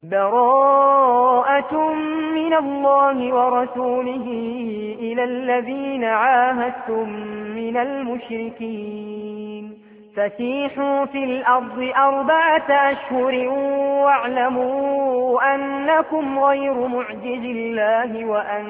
براءة من الله ورسوله إلى الذين عاهدتم من المشركين فسيحوا في الأرض 4 أشهر واعلموا أنكم غير معجز الله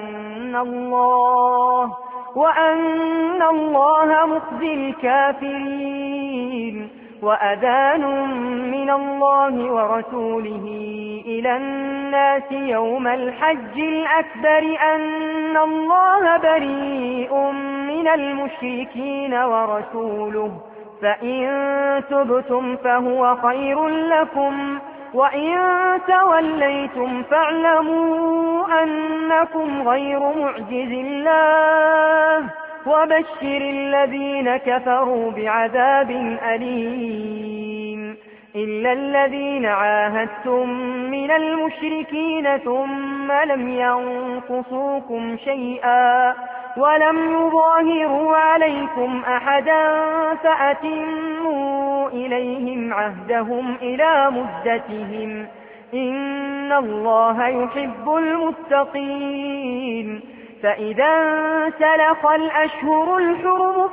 وأن الله مخزي الكافرين وأذان من الله ورسوله إلى الناس يوم الحج الأكبر أن الله بريء من المشركين ورسوله فإن تبتم فهو خير لكم وإن توليتم فاعلموا أنكم غير معجز الله وبشر الذين كفروا بعذاب أليم إلا الذين عاهدتم من المشركين ثم لم ينقصوكم شيئا ولم يظاهروا عليكم أحدا فأتموا إليهم عهدهم إلى مدتهم إن الله يحب المتقين فإذا انسلخ الأشهر الحرم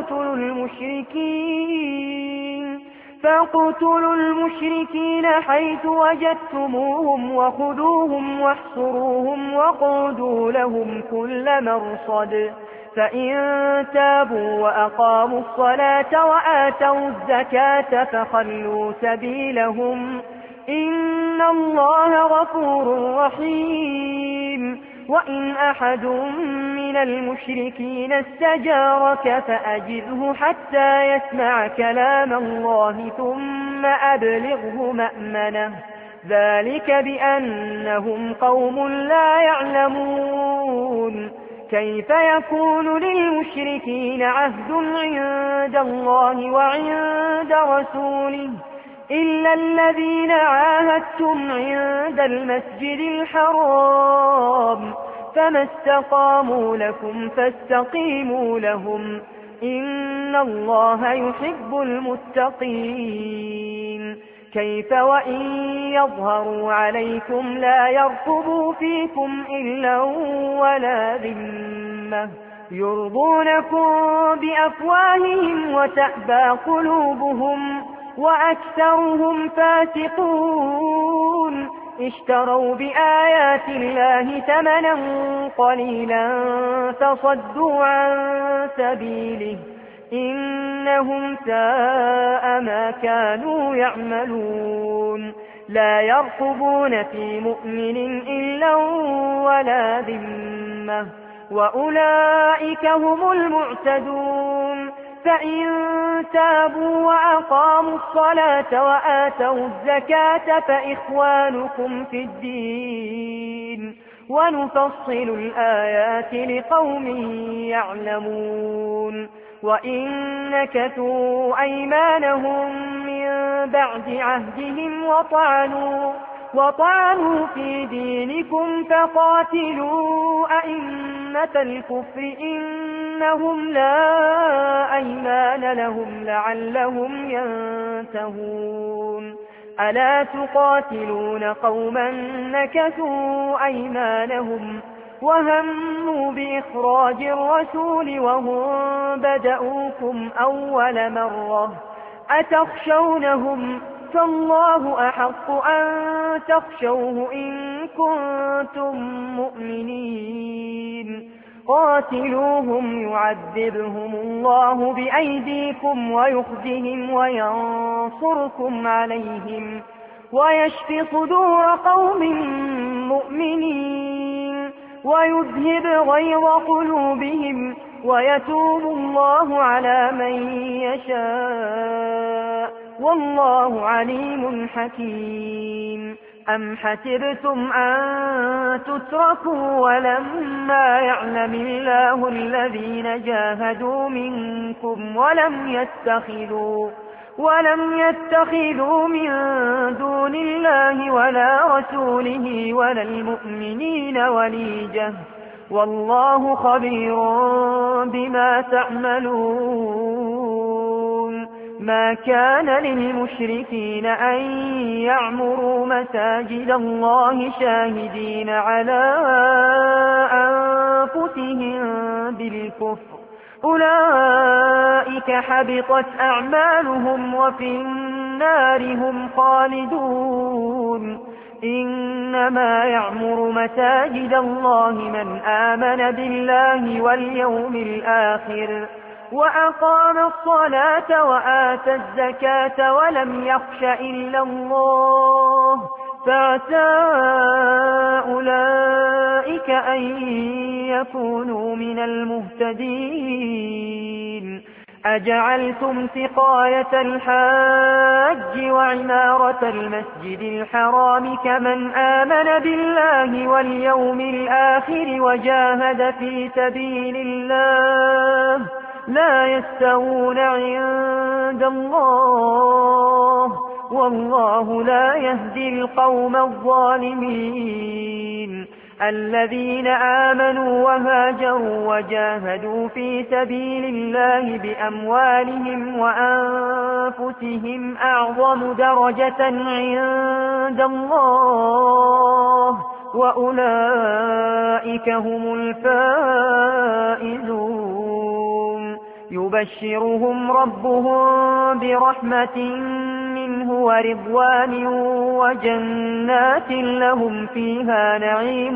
فاقتلوا المشركين حيث وجدتموهم وخذوهم واحصروهم وقعدوا لهم كل مرصد فإن تابوا وأقاموا الصلاة وآتوا الزكاة فخلوا سبيلهم إن الله غفور رحيم وإن أحد من المشركين استجارك فأجره حتى يسمع كلام الله ثم أبلغه مأمنه ذلك بأنهم قوم لا يعلمون كيف يكون للمشركين عهد عند الله وعند رسوله إلا الذين عاهدتم عند المسجد الحرام فما استقاموا لكم فاستقيموا لهم إن الله يحب المتقين كيف وإن يظهروا عليكم لا يرقبوا فيكم إلا ولا ذمة يرضونكم بأفواههم وتأبى قلوبهم وأكثرهم فاسقون اشتروا بآيات الله ثمنا قليلا فصدوا عن سبيله إنهم ساء ما كانوا يعملون لا يرقبون في مؤمن إلا ولا ذمة وأولئك هم المعتدون فإن تابوا وأقاموا الصلاة وآتوا الزكاة فإخوانكم في الدين ونفصل الآيات لقوم يعلمون وإن نكثوا أيمانهم من بعد عهدهم وطعنوا في دينكم فقاتلوا أئمة الكفر إنهم لا أيمان لهم لعلهم ينتهون ألا تقاتلون قوما نكثوا أيمانهم وهموا بإخراج الرسول وهم بدأوكم أول مرة أتخشونهم فالله أحق أن تخشوه إن كنتم مؤمنين قاتلوهم يعذبهم الله بأيديكم ويخزهم وينصركم عليهم ويشف صدور قوم مؤمنين ويذهب غيظ قلوبهم ويتوب الله على من يشاء والله عليم حكيم أم حسبتم أن تتركوا ولما يعلم الله الذين جاهدوا منكم ولم يتخذوا من دون الله ولا رسوله ولا المؤمنين وليجة والله خبير بما تعملون ما كان للمشركين أن يعمروا مساجد الله شاهدين على أنفسهم بالكفر أولئك حبطت أعمالهم وفي النار هم خالدون إنما يعمر مساجد الله من آمن بالله واليوم الآخر وأقام الصلاة وآتى الزكاة ولم يخش إلا الله فعسى أولئك أن يكونوا من المهتدين أجعلتم سقاية الحاج وعمارة المسجد الحرام كمن آمن بالله واليوم الآخر وجاهد في سبيل الله لا يستوون عند الله والله لا يهدي القوم الظالمين الذين آمنوا وهاجروا وجاهدوا في سبيل الله بأموالهم وأنفسهم أعظم درجة عند الله وأولئك هم الفائزون يبشرهم ربهم برحمة منه ورضوان وجنات لهم فيها نعيم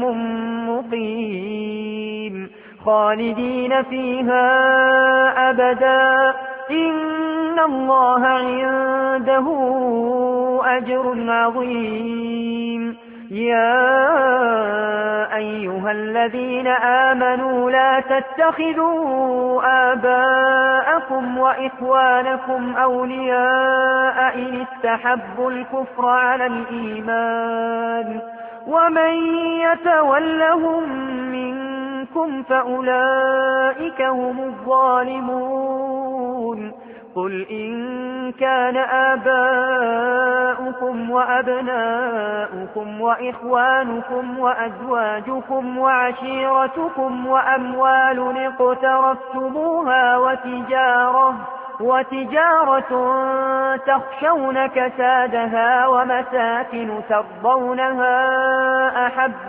مقيم خالدين فيها أبدا إن الله عنده أجر عظيم يا أيها الذين آمنوا لا تتخذوا آباءكم وإخوانكم أولياء إن استحبوا الكفر على الإيمان ومن يتولهم منكم فأولئك هم الظالمون قل إن كان آباؤكم وأبناؤكم وإخوانكم وأزواجكم وعشيرتكم وأموال اقترفتموها وتجارة تخشون كسادها ومساكن ترضونها أحب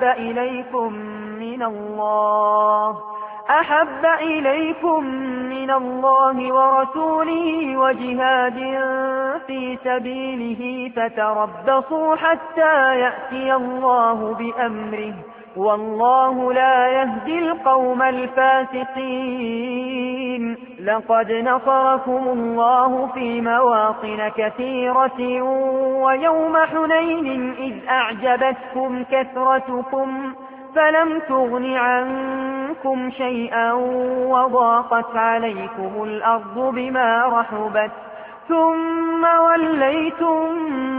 إليكم من الله ورسوله وجهاد في سبيله فتربصوا حتى يأتي الله بأمره والله لا يهدي القوم الفاسقين لقد نصركم الله في مواطن كثيرة ويوم حنين إذ أعجبتكم كثرتكم فلم تغن عنكم شيئا وضاقت عليكم الأرض بما رحبت ثم وليتم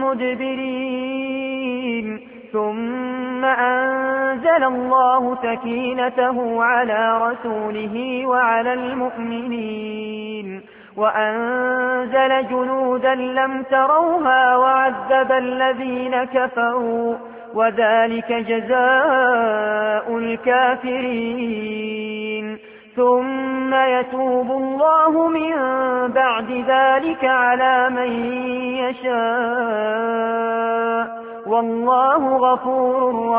مدبرين ثم أنزل الله سكينته على رسوله وعلى المؤمنين وأنزل جنودا لم تروها وعذب الذين كفروا وذلك جزاء الكافرين ثم يتوب الله من بعد ذلك على من يشاء والله غفور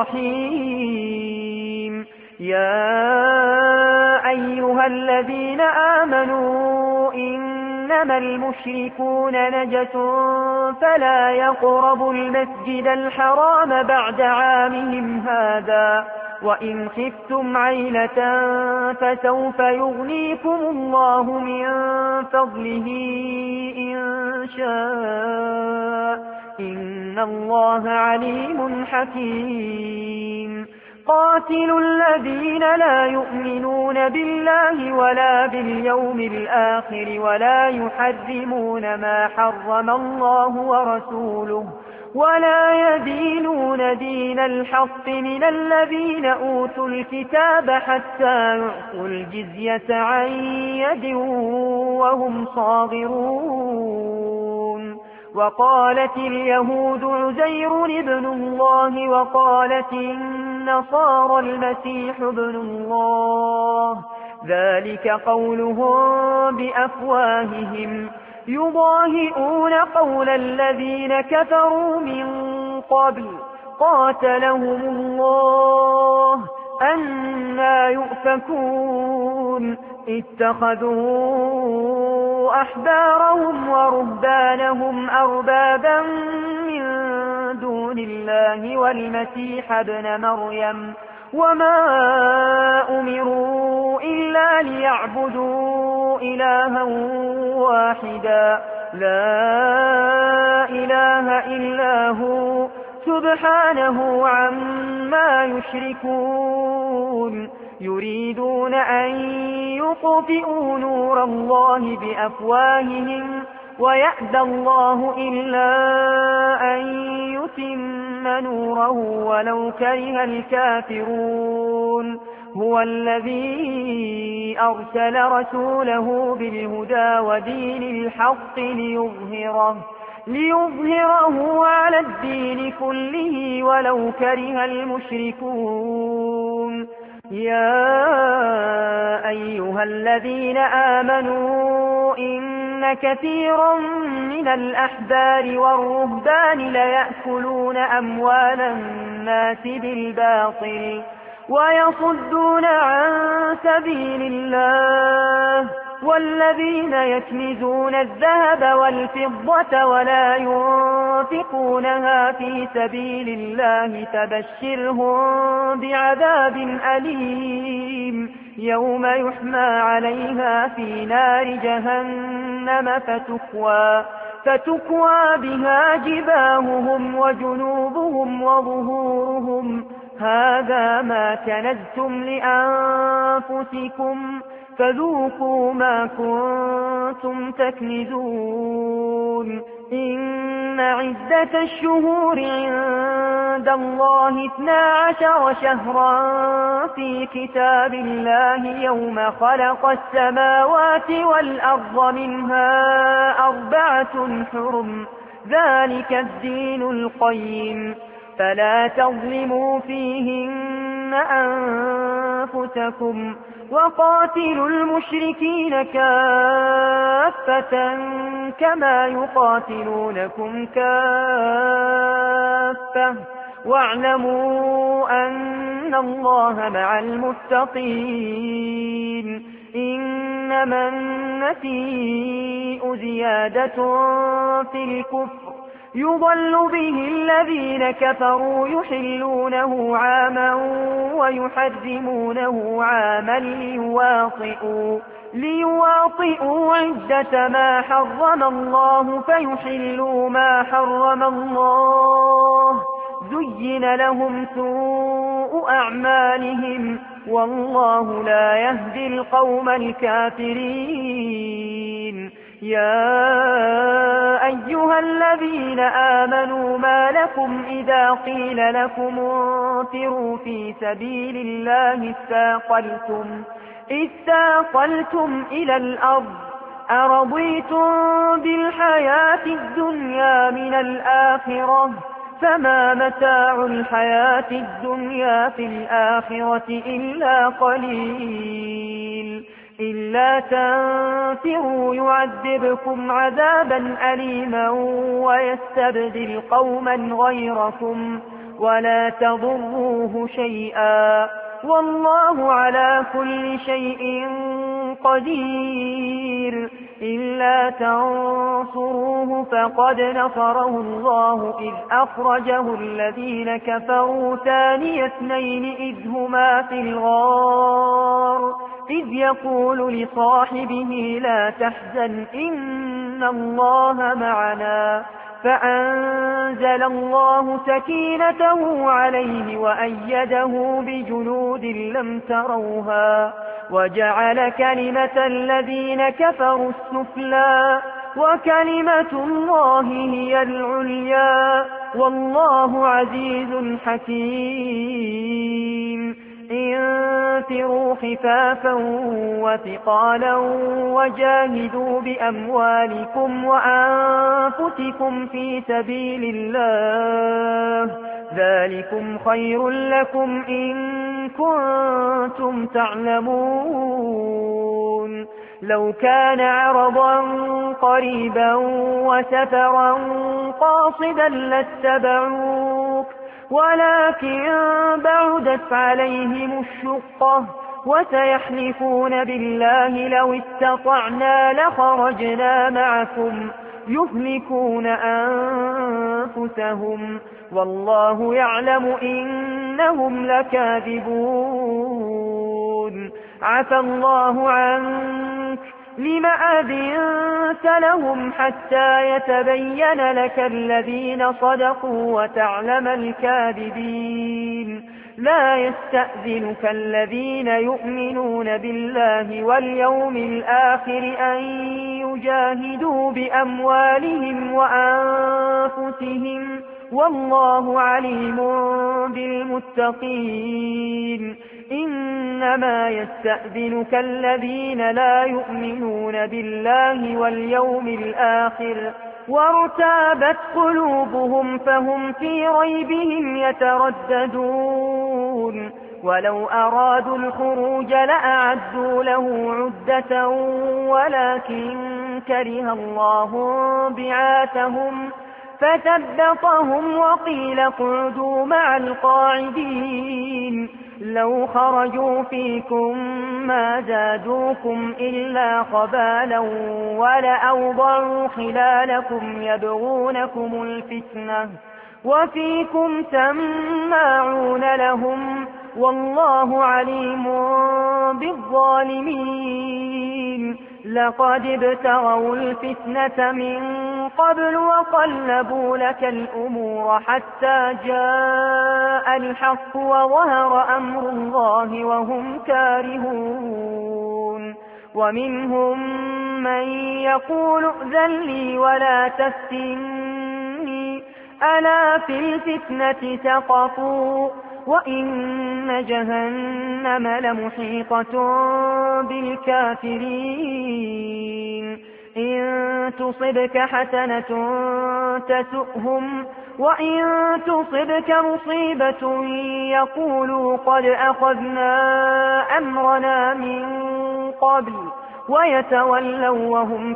رحيم يا أيها الذين آمنوا إنما المشركون نجس فلا يقربوا المسجد الحرام بعد عامهم هذا وإن خفتم عيلة فسوف يغنيكم الله من فضله إن شاء إن الله عليم حكيم قاتلوا الذين لا يؤمنون بالله ولا باليوم الآخر ولا يحرمون ما حرم الله ورسوله ولا يدينون دين الحق من الذين أوتوا الكتاب حتى يعطوا الجزية عن يد وهم صاغرون وقالت اليهود عزير ابن الله وقالت النصارى المسيح ابن الله ذلك قولهم بأفواههم يضاهئون قول الذين كفروا من قبل قاتلهم الله أنى يؤفكون اتخذوا أحبارهم ورهبانهم أربابا من دون الله والمسيح ابن مريم وما أمروا إلا ليعبدوا إلها واحدا لا إله إلا هو سبحانه عما يشركون يريدون أن يطفئوا نور الله بأفواههم ويأبى الله إلا أن يتم نوره ولو كره الكافرون هو الذي أرسل رسوله بالهدى ودين الحق ليظهره على الدين كله ولو كره المشركون يا أيها الذين آمنوا إن كثيرا من الأحبار والرهبان ليأكلون أموال الناس بالباطل ويصدون عن سبيل الله والذين يكنزون الذهب والفضة ولا ينفقونها في سبيل الله فبشرهم بعذاب أليم يوم يحمى عليها في نار جهنم فتكوى بها جباههم وجنوبهم وظهورهم هذا ما كنزتم لأنفسكم فذوقوا ما كنتم تكنزون إن عدة الشهور عند الله 12 شهرا في كتاب الله يوم خلق السماوات والأرض منها 4 حرم ذلك الدين القيم فلا تظلموا فيهن أنفسكم وقاتلوا المشركين كافة كما يقاتلونكم كافة واعلموا أن الله مع المتقين إنما النسيء زيادة في الكفر يضل به الذين كفروا يحلونه عاما ويحرمونه عاما ليواطئوا عدة ما حرم الله فيحلوا ما حرم الله زين لهم سوء أعمالهم والله لا يهدي القوم الكافرين يا أيها الذين آمنوا ما لكم إذا قيل لكم انفروا في سبيل الله استاقلتم إلى الأرض أرضيتم بالحياة الدنيا من الآخرة فما متاع الحياة الدنيا في الآخرة إلا قليل إلا تنفروا يعذبكم عذابا أليما ويستبدل قوما غيركم ولا تضروه شيئا والله على كل شيء قدير إلا تنصروه فقد نصره الله إذ أخرجه الذين كفروا ثاني اثنين إذ هما في الغار إذ يقول لصاحبه لا تحزن إن الله معنا فأنزل الله سكينته عليه وأيده بجنود لم تروها وجعل كلمة الذين كفروا السفلى وكلمة الله هي العليا والله عزيز حكيم انفروا خفافا وثقالا وجاهدوا بأموالكم وأنفسكم في سبيل الله ذلكم خير لكم إن كنتم تعلمون لو كان عرضا قريبا وسفرا قاصدا لاتبعوك ولكن بعدت عليهم الشقة وسيحلفون بالله لو استطعنا لخرجنا معكم يهلكون أنفسهم والله يعلم إنهم لكاذبون عفى الله عنك لم أذنت لهم حتى يتبين لك الذين صدقوا وتعلم الكاذبين لا يستأذنك الذين يؤمنون بالله واليوم الآخر أن يجاهدوا بأموالهم وأنفسهم والله عليم بالمتقين إنما يستأذنك الذين لا يؤمنون بالله واليوم الآخر وارتابت قلوبهم فهم في ريبهم يترددون ولو أرادوا الخروج لأعدوا له عدة ولكن كره الله بعاثهم فثبطهم وقيل اقعدوا مع القاعدين لو خرجوا فيكم ما زادوكم إلا خبالا ولأوضعوا خلالكم يبغونكم الفتنة وفيكم سماعون لهم والله عليم بالظالمين لقد ابتغوا الفتنة من قبل وقلبوا لك الأمور حتى جاء الحق وظهر أمر الله وهم كارهون ومنهم من يقول ائذن لي ولا تفتني ألا في الفتنة سقطوا وإن جهنم لمحيطة بالكافرين إن تصبك حسنة تسؤهم وإن تصبك مصيبة يقولوا قد أخذنا أمرنا من قبل ويتولوا وهم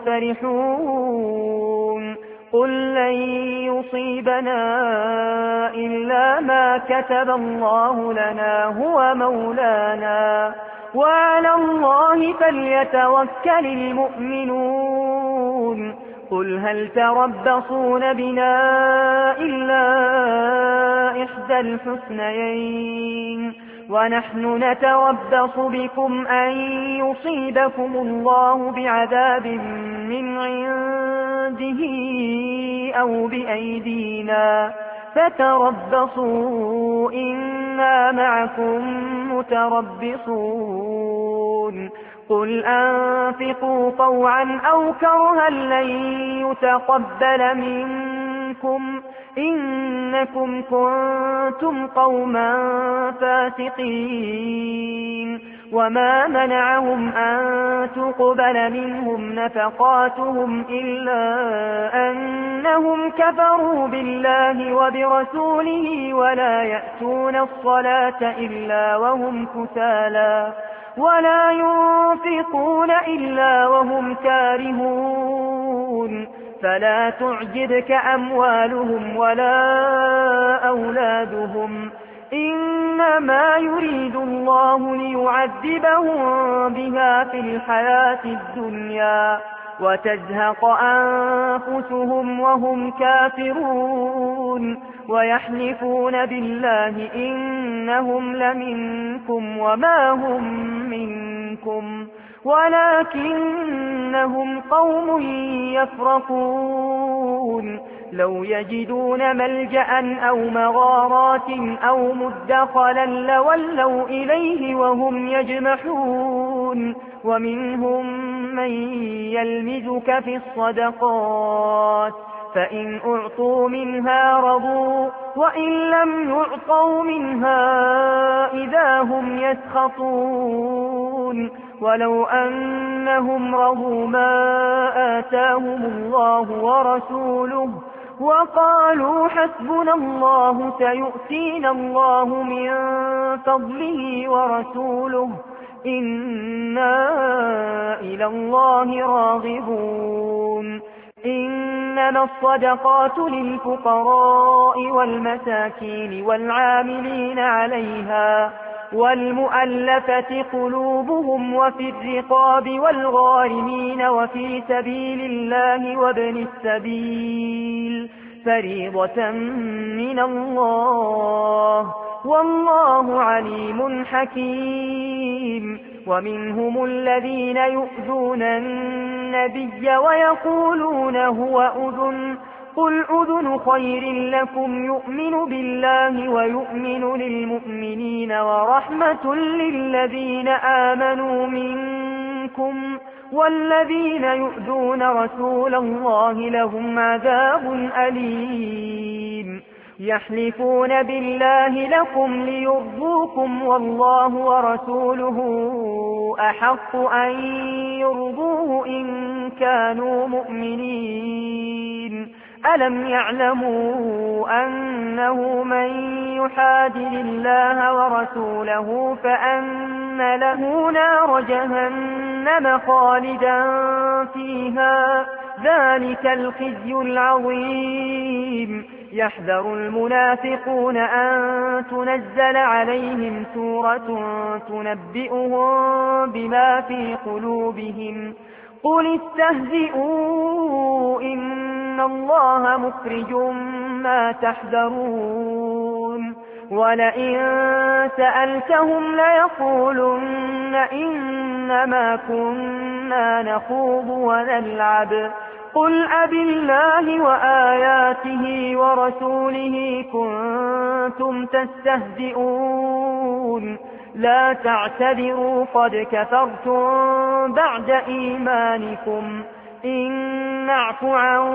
فرحون قل لن يصيبنا إلا ما كتب الله لنا هو مولانا وعلى الله فليتوكل المؤمنون قل هل تربصون بنا إلا إحدى الحسنيين ونحن نتربص بكم أن يصيبكم الله بعذاب من عنده أو بأيدينا فتربصوا إنا معكم متربصون قل أنفقوا طوعا أو كرها لن يتقبل منكم إنكم كنتم قوما فاسقين وما منعهم أن تقبل منهم نفقاتهم إلا أنهم كفروا بالله وبرسوله ولا يأتون الصلاة إلا وهم كسالى ولا ينفقون إلا وهم كارهون فلا تعجبك أموالهم ولا أولادهم إنما يريد الله ليعذبهم بها في الحياة الدنيا وتزهق أنفسهم وهم كافرون ويحلفون بالله إنهم لمنكم وما هم منكم ولكنهم قوم يفرقون لو يجدون ملجأ أو مغارات أو مدخلا لولوا إليه وهم يجمحون ومنهم من يلمزك في الصدقات فإن أعطوا منها رضوا وإن لم يعطوا منها إذا هم يسخطون ولو أنهم رضوا ما آتاهم الله ورسوله وقالوا حسبنا الله سيؤتينا الله من فضله ورسوله إنا إلى الله راغبون إنما الصدقات للفقراء والمساكين والعاملين عليها والمؤلفة قلوبهم وفي الرقاب والغارمين وفي سبيل الله وابن السبيل فريضة من الله والله عليم حكيم ومنهم الذين يؤذون النبي ويقولون هو أذن قل أذن خير لكم يؤمن بالله ويؤمن للمؤمنين ورحمة للذين آمنوا منكم والذين يؤذون رسول الله لهم عذاب أليم يحلفون بالله لكم ليرضوكم والله ورسوله أحق أن يرضوه إن كانوا مؤمنين ألم يعلموا أنه من يحادد الله ورسوله فأن له نار جهنم خالدا فيها ذلك الخزي العظيم يحذر المنافقون أن تنزل عليهم سورة تنبئهم بما في قلوبهم قل استهزئوا إن الله مخرج ما تحذرون ولئن سألتهم ليقولن إنما كنا نخوض ونلعب قل أبالله وآياته ورسوله كنتم تستهزئون لا تعتذروا قد كفرتم بعد إيمانكم إن نعف عن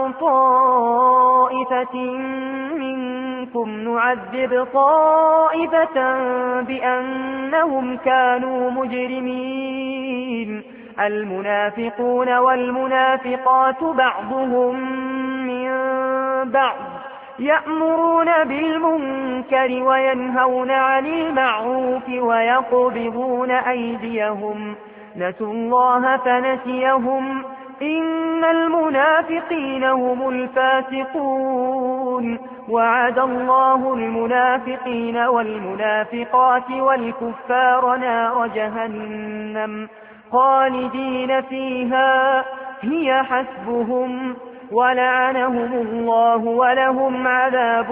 طائفة منكم نعذب طائفة بأنهم كانوا مجرمين المنافقون والمنافقات بعضهم من بعض يأمرون بالمنكر وينهون عن المعروف ويقبضون أيديهم نسوا الله فنسيهم إن المنافقين هم الفاسقون وعد الله المنافقين والمنافقات والكفار نار جهنم خالدين فيها هي حسبهم ولعنهم الله ولهم عذاب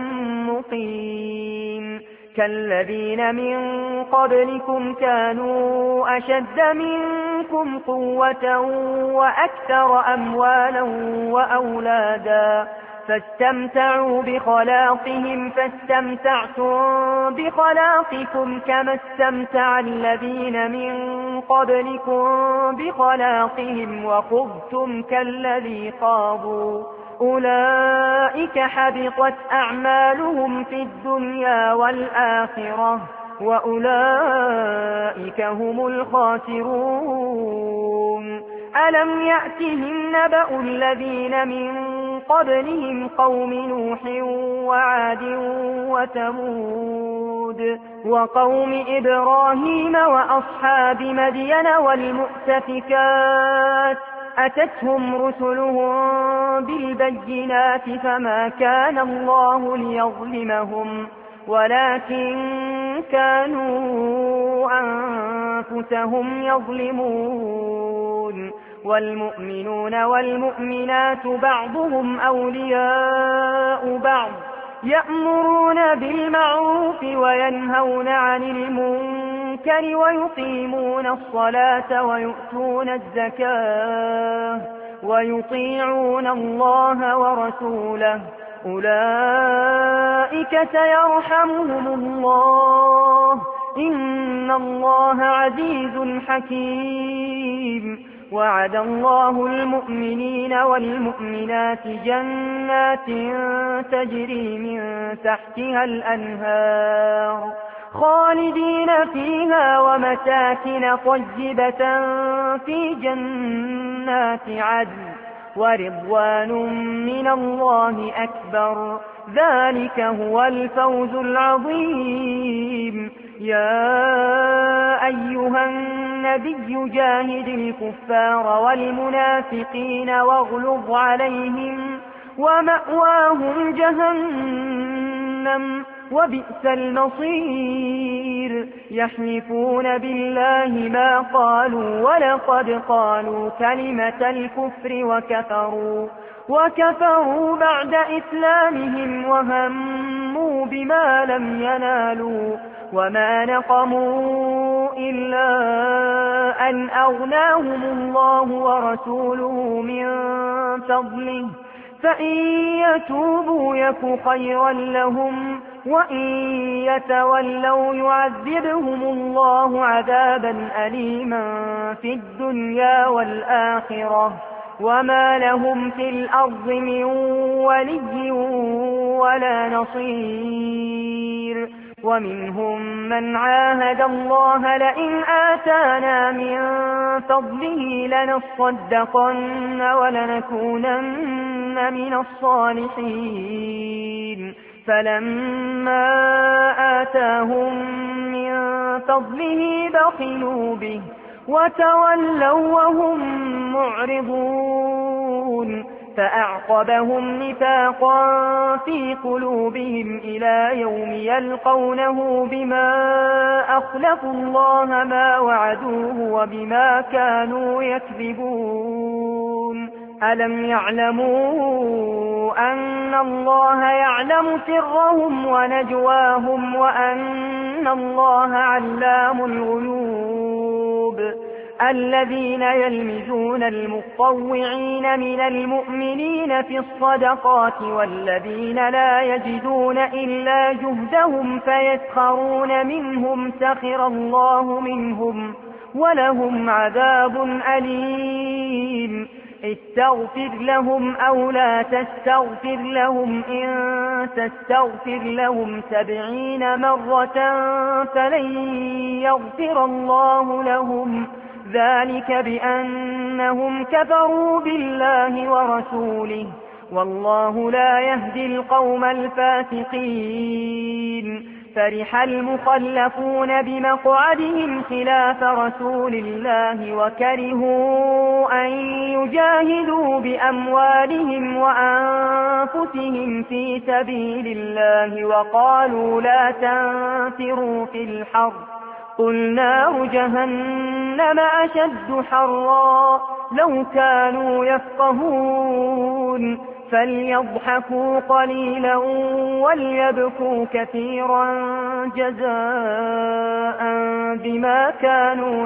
مقيم كالذين من قبلكم كانوا أشد منكم قوة وأكثر أموالا وأولادا فاستمتعوا بخلاقهم فاستمتعتم بخلاقكم كما استمتع الذين من قبلكم بخلاقهم وخضتم كالذي خاضوا أولئك حبطت أعمالهم في الدنيا والآخرة وأولئك هم الخاسرون ألم يأتهم نبأ الذين من قبلهم قوم نوح وعاد وثمود وقوم إبراهيم وأصحاب مدين والمؤتفكات أتتهم رسلهم بالبينات فما كان الله ليظلمهم ولكن كانوا أنفسهم يظلمون والمؤمنون والمؤمنات بعضهم أولياء بعض يأمرون بالمعروف وينهون عن المنكر ويقيمون الصلاة ويؤتون الزكاة ويطيعون الله ورسوله أولئك سيرحمهم الله إن الله عزيز حكيم وعد الله المؤمنين والمؤمنات جنات تجري من تحتها الأنهار خالدين فيها ومساكن طيبة في جنات عدن ورضوان من الله أكبر ذلك هو الفوز العظيم يا أيها النبي جاهد الكفار والمنافقين واغلظ عليهم ومأواهم جهنم وبئس المصير يحلفون بالله ما قالوا ولقد قالوا كلمة الكفر وكفروا بعد إسلامهم وهموا بما لم ينالوا وما نقموا إلا أن أغناهم الله ورسوله من فضله فإن يتوبوا يك خيرا لهم وإن يتولوا يعذبهم الله عذابا أليما في الدنيا والآخرة وما لهم في الأرض من ولي ولا نصير ومنهم من عاهد الله لئن آتانا من فضله لنصدقن ولنكونن من الصالحين فلما آتاهم من فضله بخلوا به وتولوا وهم معرضون فأعقبهم نفاقا في قلوبهم إلى يوم يلقونه بما أخلفوا الله ما وعدوه وبما كانوا يكذبون ألم يعلموا أن الله يعلم سرهم ونجواهم وأن الله علام الغيوب الذين يلمزون المطوعين من المؤمنين في الصدقات والذين لا يجدون إلا جهدهم فيسخرون منهم سخر الله منهم ولهم عذاب أليم استغفر لهم أو لا تستغفر لهم إن تستغفر لهم 70 مرة فلن يغفر الله لهم ذلك بأنهم كفروا بالله ورسوله والله لا يهدي القوم الفاسقين فرح المخلفون بمقعدهم خلاف رسول الله وكرهوا أن يجاهدوا بأموالهم وأنفسهم في سبيل الله وقالوا لا تنفروا في الحر قل نار جهنم أشد حرا لو كانوا يفقهون فليضحكوا قليلا وليبكوا كثيرا جزاء بما كانوا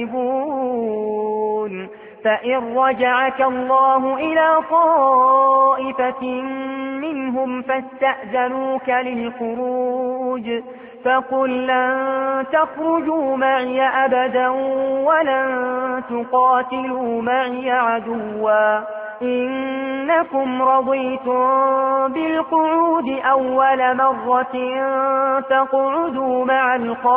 يكسبون فإن رجعك الله إلى طائفة منهم فاستأذنوك للخروج فقل لن تخرجوا معي أبدا ولن تقاتلوا معي عدوا إنكم رضيتم بالقعود أول مرة فاقعدوا مع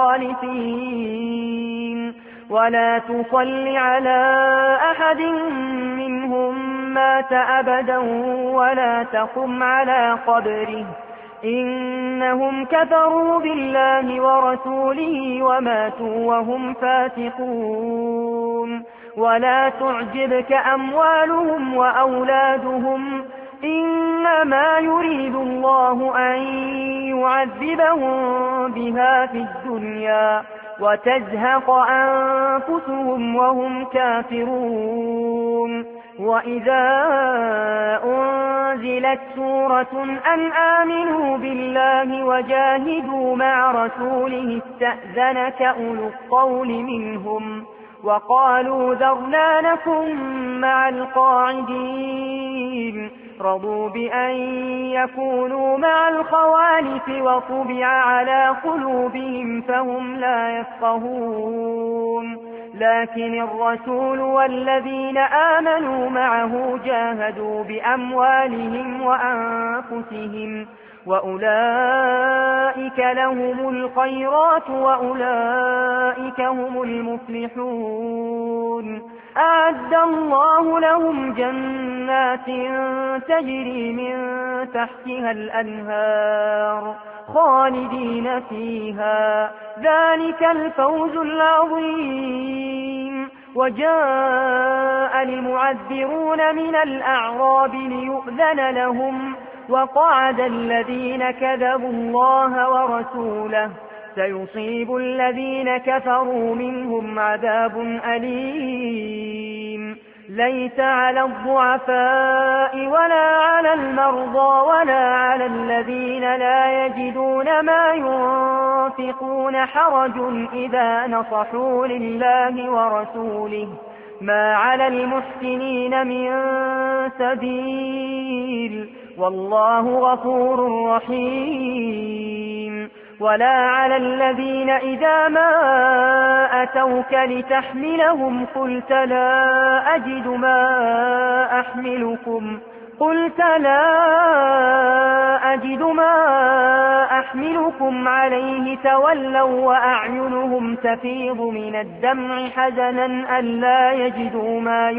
الخالفين ولا تصل على أحد منهم مات أبدا ولا تقم على قبره إنهم كفروا بالله ورسوله وماتوا وهم فاسقون ولا تعجبك أموالهم وأولادهم إنما يريد الله أن يعذبهم بها في الدنيا وتزهق أنفسهم وهم كافرون وإذا أنزلت سورة أن آمنوا بالله وجاهدوا مع رسوله استأذنك أولو الطول منهم وقالوا ذرنا لكم مع القاعدين رضوا بأن يكونوا مع الخوالف وطبع على قلوبهم فهم لا يفقهون لكن الرسول والذين آمنوا معه جاهدوا بأموالهم وأنفسهم وأولئك لهم الخيرات وأولئك هم المفلحون أعد الله لهم جنات تجري من تحتها الأنهار خالدين فيها، ذلك الفوز العظيم. وجاء المعذرون من الأعراب ليؤذن لهم، وقعد الذين كذبوا الله ورسوله، سيصيب الذين كفروا منهم عذاب أليم. ليس على الضعفاء ولا على المرضى ولا على الذين لا يجدون ما ينفقون حرج إذا نصحوا لله ورسوله، ما على المحسنين من سبيل، والله غفور رحيم. ولا على الذين إذا ما أتوك لتحملهم قلت لا أجد ما أحملكم عليه تولوا وأعينهم تفيض من الدمع حزنا ألا يجدوا ما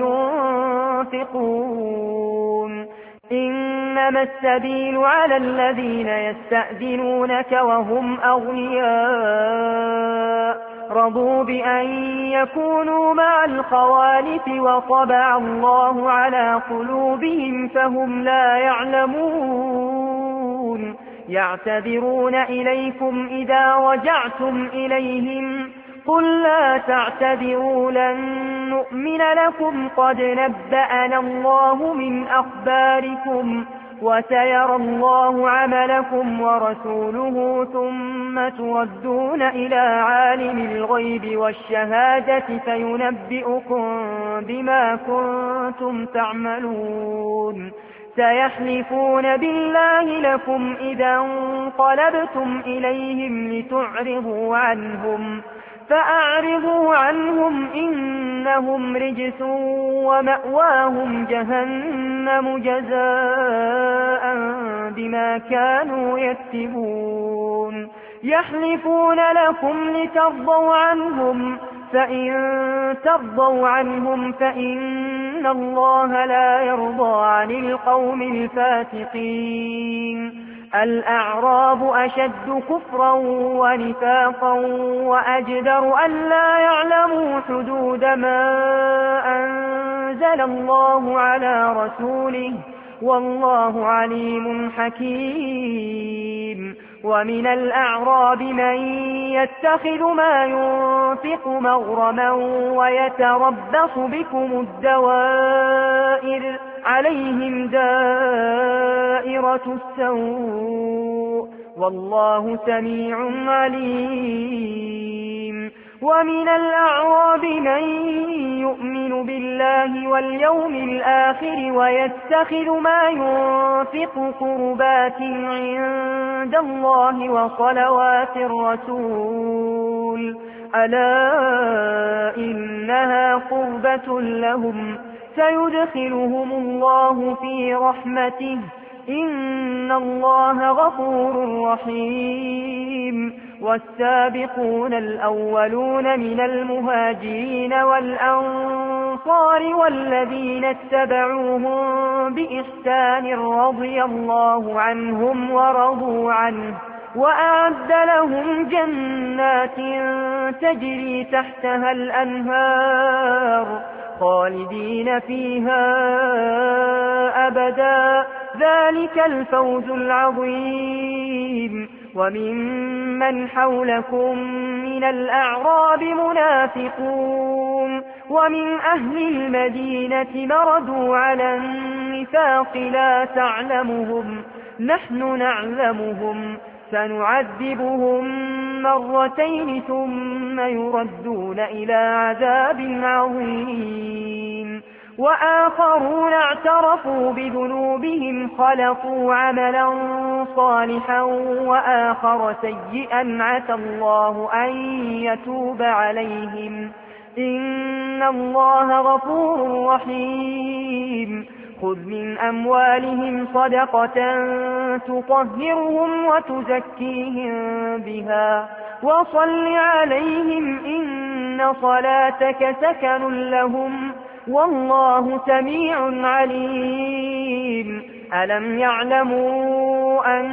ينفقون. إنما السبيل على الذين يستأذنونك وهم أغنياء رضوا بأن يكونوا مع الخوالف وطبع الله على قلوبهم فهم لا يعلمون. يعتذرون إليكم إذا رجعتم إليهم قل لا تعتذروا لن نؤمن لكم قد نبأنا الله من أخباركم وسيرى الله عملكم ورسوله ثم تردون إلى عالم الغيب والشهادة فينبئكم بما كنتم تعملون. سيحلفون بالله لكم إذا انقلبتم إليهم لتعرضوا عنهم فأعرضوا عنهم إنهم رجس ومأواهم جهنم جزاء بما كانوا يكسبون. يحلفون لكم لترضوا عنهم فإن ترضوا عنهم فإن الله لا يرضى عن القوم الفاسقين. الأعراب أشد كفرا ونفاقا وأجدر أن لا يعلموا حدود ما أنزل الله على رسوله والله عليم حكيم. ومن الأعراب من يتخذ ما ينفق مغرما ويتربص بكم الدوائر عليهم دائرة السوء والله سميع عليم. ومن الأعراب من يؤمن بالله واليوم الآخر ويتخذ ما ينفق قربات عند الله وصلوات الرسول ألا إنها قربة لهم سيدخلهم الله في رحمته إن الله غفور رحيم. والسابقون الأولون من المهاجرين والأنصار والذين اتبعوهم بإحسان رضي الله عنهم ورضوا عنه وأعد لهم جنات تجري تحتها الأنهار خالدين فيها أبدا ذلك الفوز العظيم. وممن حولكم من الأعراب منافقون ومن أهل المدينة مردوا على النفاق لا تعلمهم نحن نعلمهم سنعذبهم مرتين ثم يردون إلى عذاب عظيم. وآخرون اعترفوا بذنوبهم خلقوا عملا صالحا وآخر سيئا عسى الله أن يتوب عليهم إن الله غفور رحيم. خذ من أموالهم صدقة تطهرهم وتزكيهم بها وصل عليهم إن صلاتك سكن لهم والله سميع عليم. ألم يعلموا أن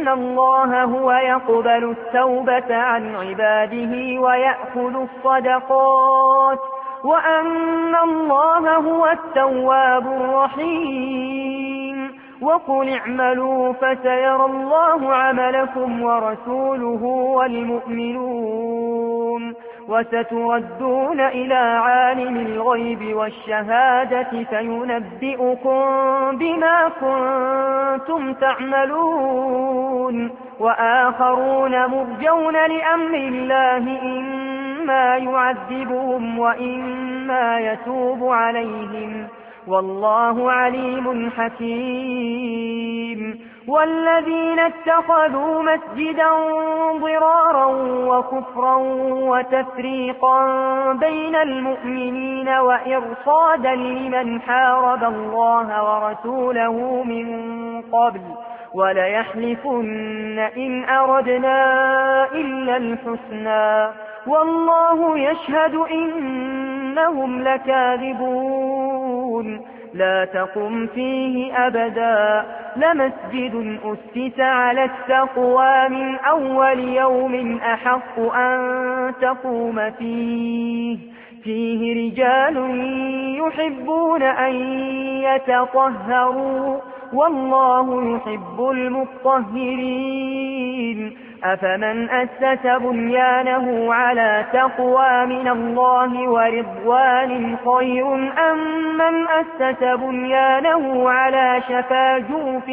أن الله هو يقبل التوبة عن عباده ويأخذ الصدقات وأن الله هو التواب الرحيم. وقل اعملوا فسيرى الله عملكم ورسوله والمؤمنون وستردون إلى عالم الغيب والشهادة فينبئكم بما كنتم تعملون. وآخرون مرجون لأمر الله إما يعذبهم وإما يتوب عليهم والله عليم حكيم. والذين اتخذوا مسجدا ضرارا وكفرا وتفريقا بين المؤمنين وإرصادا لمن حارب الله ورسوله من قبل وليحلفن إن أردنا إلا الحسنى والله يشهد إنهم لكاذبون. لا تقم فيه أبدا لمسجد أسس على التقوى من أول يوم أحق أن تقوم فيه رجال يحبون أن يتطهروا والله يحب المطهرين. أفمن أسس بنيانه على تقوى من الله ورضوان خير أم من أسس بنيانه على شفا جرف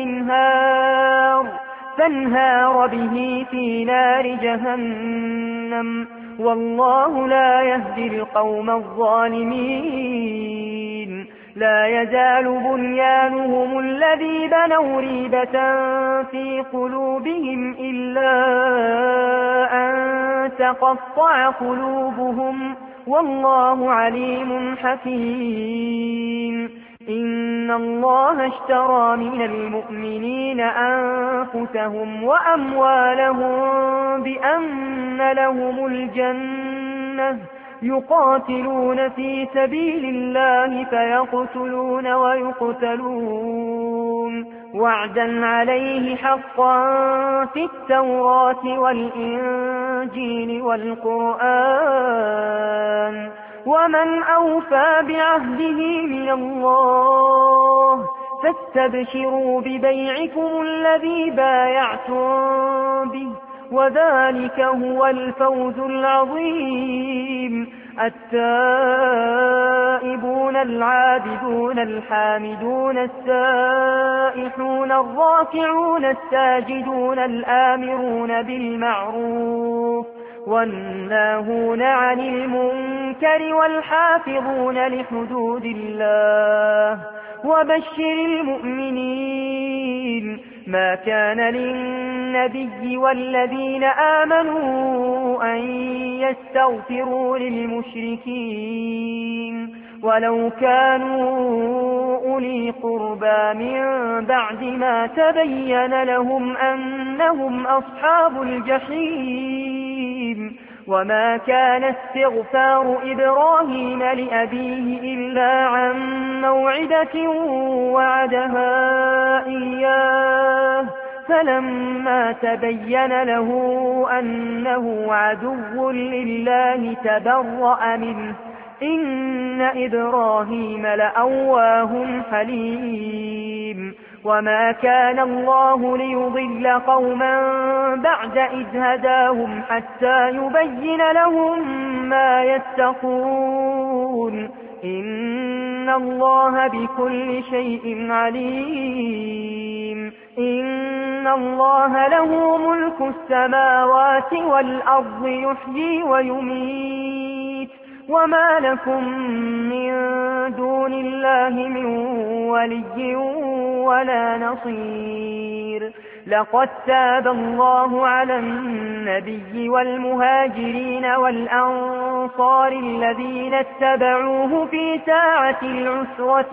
فانهار به في نار جهنم والله لا يهدي القوم الظالمين. لا يزال بنيانهم الذي بنوا ريبة في قلوبهم إلا أن تقطع قلوبهم والله عليم حكيم. إن الله اشترى من المؤمنين أنفسهم وأموالهم بأن لهم الجنة يقاتلون في سبيل الله فيقتلون ويقتلون وعدا عليه حقا في التوراة والإنجيل والقرآن ومن أوفى بعهده من الله فاستبشروا ببيعكم الذي بايعتم به وذلك هو الفوز العظيم. التائبون العابدون الحامدون السائحون الراكعون الساجدون الآمرون بالمعروف والناهون عن المنكر والحافظون لحدود الله وبشر المؤمنين. ما كان للنبي والذين آمنوا أن يستغفروا للمشركين ولو كانوا أولي قربى من بعد ما تبين لهم أنهم أصحاب الجحيم. وما كان استغفار إبراهيم لأبيه إلا عن موعدة وعدها إياه فلما تبين له أنه عدو لله تبرأ منه إن إبراهيم لأواه حليم. وما كان الله ليضل قوما بعد إذ هداهم حتى يبين لهم ما يتقون إن الله بكل شيء عليم. إن الله له ملك السماوات والأرض يحيي ويميت وما لكم من دون الله من ولي ولا نصير. لقد تاب الله على النبي والمهاجرين والأنصار الذين اتبعوه في ساعة العسرة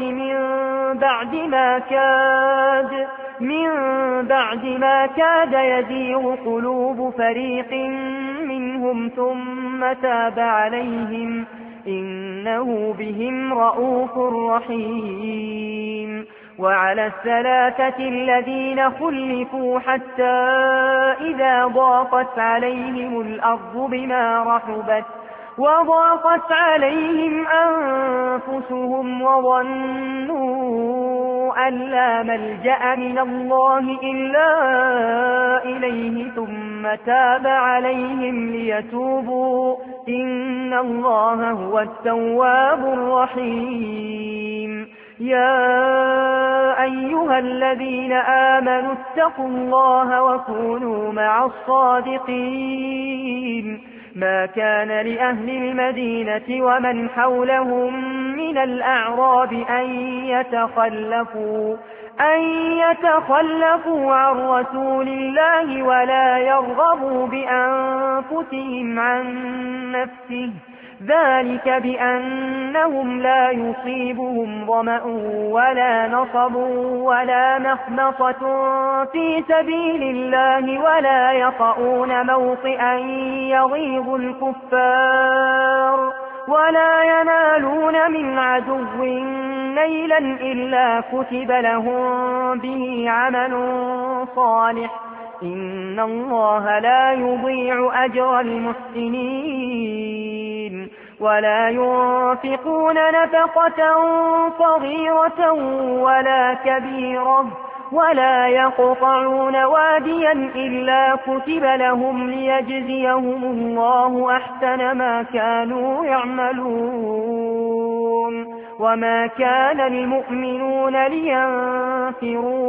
من بعد ما كاد يزيغ قلوب فريق منهم ثم تاب عليهم إنه بهم رءوف رحيم. وعلى الثلاثة الذين خلفوا حتى إذا ضاقت عليهم الأرض بما رحبت وضاقت عليهم أنفسهم وظنوا أن لا ملجأ من الله إلا إليه ثم تاب عليهم ليتوبوا إن الله هو التواب الرحيم يا أيها الذين آمنوا اتقوا الله وكونوا مع الصادقين ما كان لأهل المدينة ومن حولهم من الأعراب أن يتخلفوا عن رسول الله ولا يرغبوا بأنفسهم عن نفسه ذلك بأنهم لا يصيبهم ظمأ ولا نصب ولا مخمصة في سبيل الله ولا يطؤون موطئا يغيظ الكفار ولا ينالون من عدو نيلا إلا كتب لهم به عمل صالح إن الله لا يضيع أجر المحسنين ولا ينفقون نفقة صغيرة ولا كبيرة ولا يقطعون واديا إلا كتب لهم ليجزيهم الله أحسن ما كانوا يعملون وما كان المؤمنون لينفروا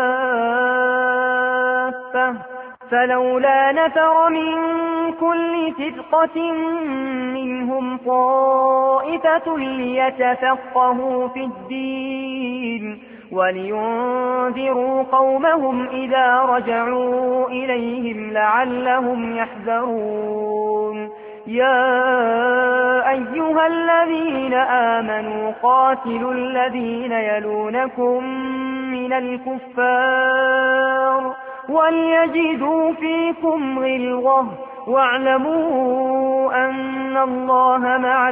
كافة فلولا نفر من كل فرقة منهم طائفة ليتفقهوا في الدين ولينذروا قومهم إذا رجعوا إليهم لعلهم يحذرون يا أيها الذين آمنوا قاتلوا الذين يلونكم من الكفار وليجدوا فيكم غلظة واعلموا أن الله مع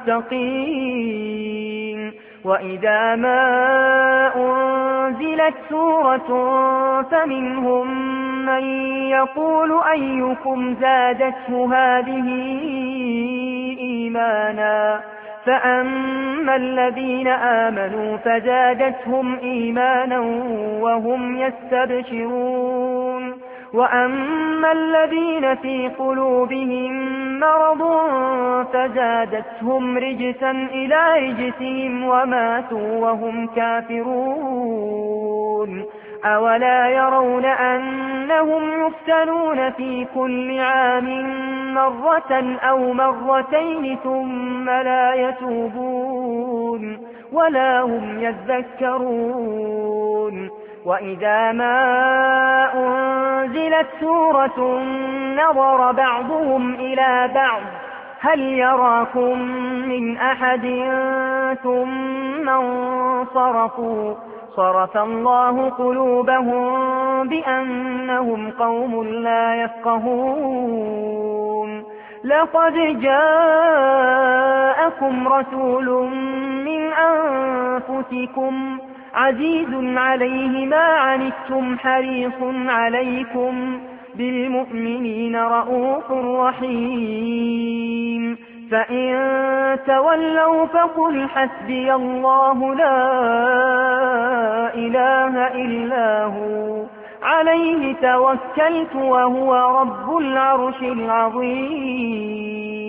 المتقين وإذا ما أنزلت سورة فمنهم من يقول أيكم زادته هذه إيمانا فأما الذين آمنوا فزادتهم إيمانا وهم يستبشرون وأما الذين في قلوبهم مرض فزادتهم رجسا إلى رجسهم وماتوا وهم كافرون أولا يرون أنهم يفتنون في كل عام مرة أو مرتين ثم لا يتوبون ولا هم يذكرون وإذا ما أنزلت سورة نظر بعضهم إلى بعض هل يراكم من أحد ثم انصرفوا صرف الله قلوبهم بأنهم قوم لا يفقهون لقد جاءكم رسول من أنفسكم عزيز عليه ما عنتم حريص عليكم بالمؤمنين رؤوف رحيم فإن تولوا فقل حسبي الله لا إله إلا هو عليه توكلت وهو رب العرش العظيم